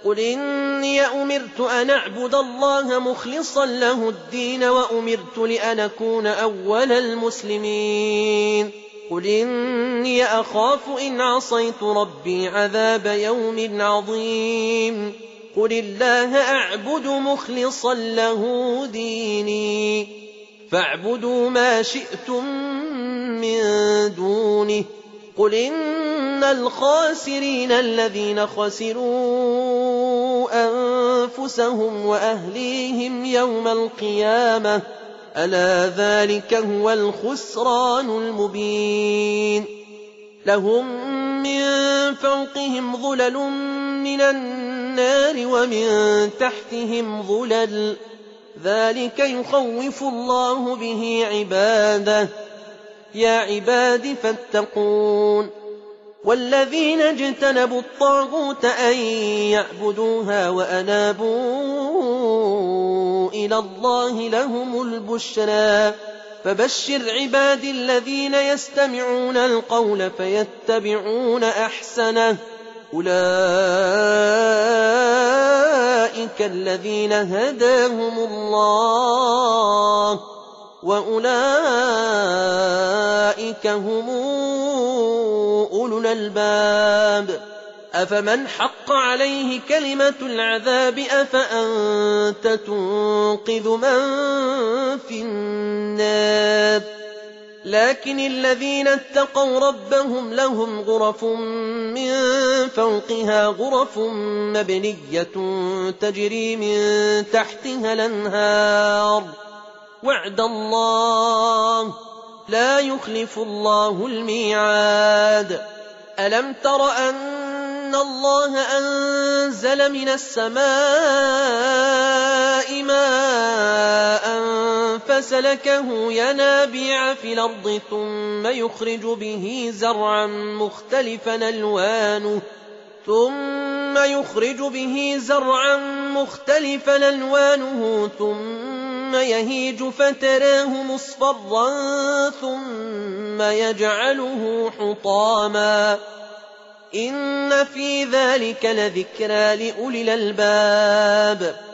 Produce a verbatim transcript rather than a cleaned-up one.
قل إني أمرت أن أعبد الله مخلصا له الدين وأمرت لأن أكون أول المسلمين قل إني أخاف إن عصيت ربي عذاب يوم عظيم قل الله أعبد مخلصا له ديني فاعبدوا ما شئتم من دونه قل إن الخاسرين الذين خسروا أنفسهم وأهليهم يوم القيامة ألا ذلك هو الخسران المبين لهم من فوقهم ظلل من النار ومن تحتهم ظلل ذلك يخوف الله به عباده يا عباد فاتقون والذين اجتنبوا الطاغوت أن يعبدوها وأنابوا إلى الله لهم البشرى فبشر عبادي الذين يستمعون القول فيتبعون أحسنه أولئك الذين هداهم الله وأولئك هم أولو الألباب أفمن حق عليه كلمة العذاب أفأنت تنقذ من في النار لكن الذين اتقوا ربهم لهم غرف من فوقها غرف مبنية تجري من تحتها الأنهار وعد الله لا يخلف الله الميعاد ألم تر أن الله أنزل من السماء ماء فسلكه ينابيع في الأرض ثم يخرج به زرعا مختلفا ألوانه ثم يخرج به زرعا مختلفا ألوانه ثم يهيج فتراه مصفرا ثم يجعله حطاما إن في ذلك لذكرى لأولي الألباب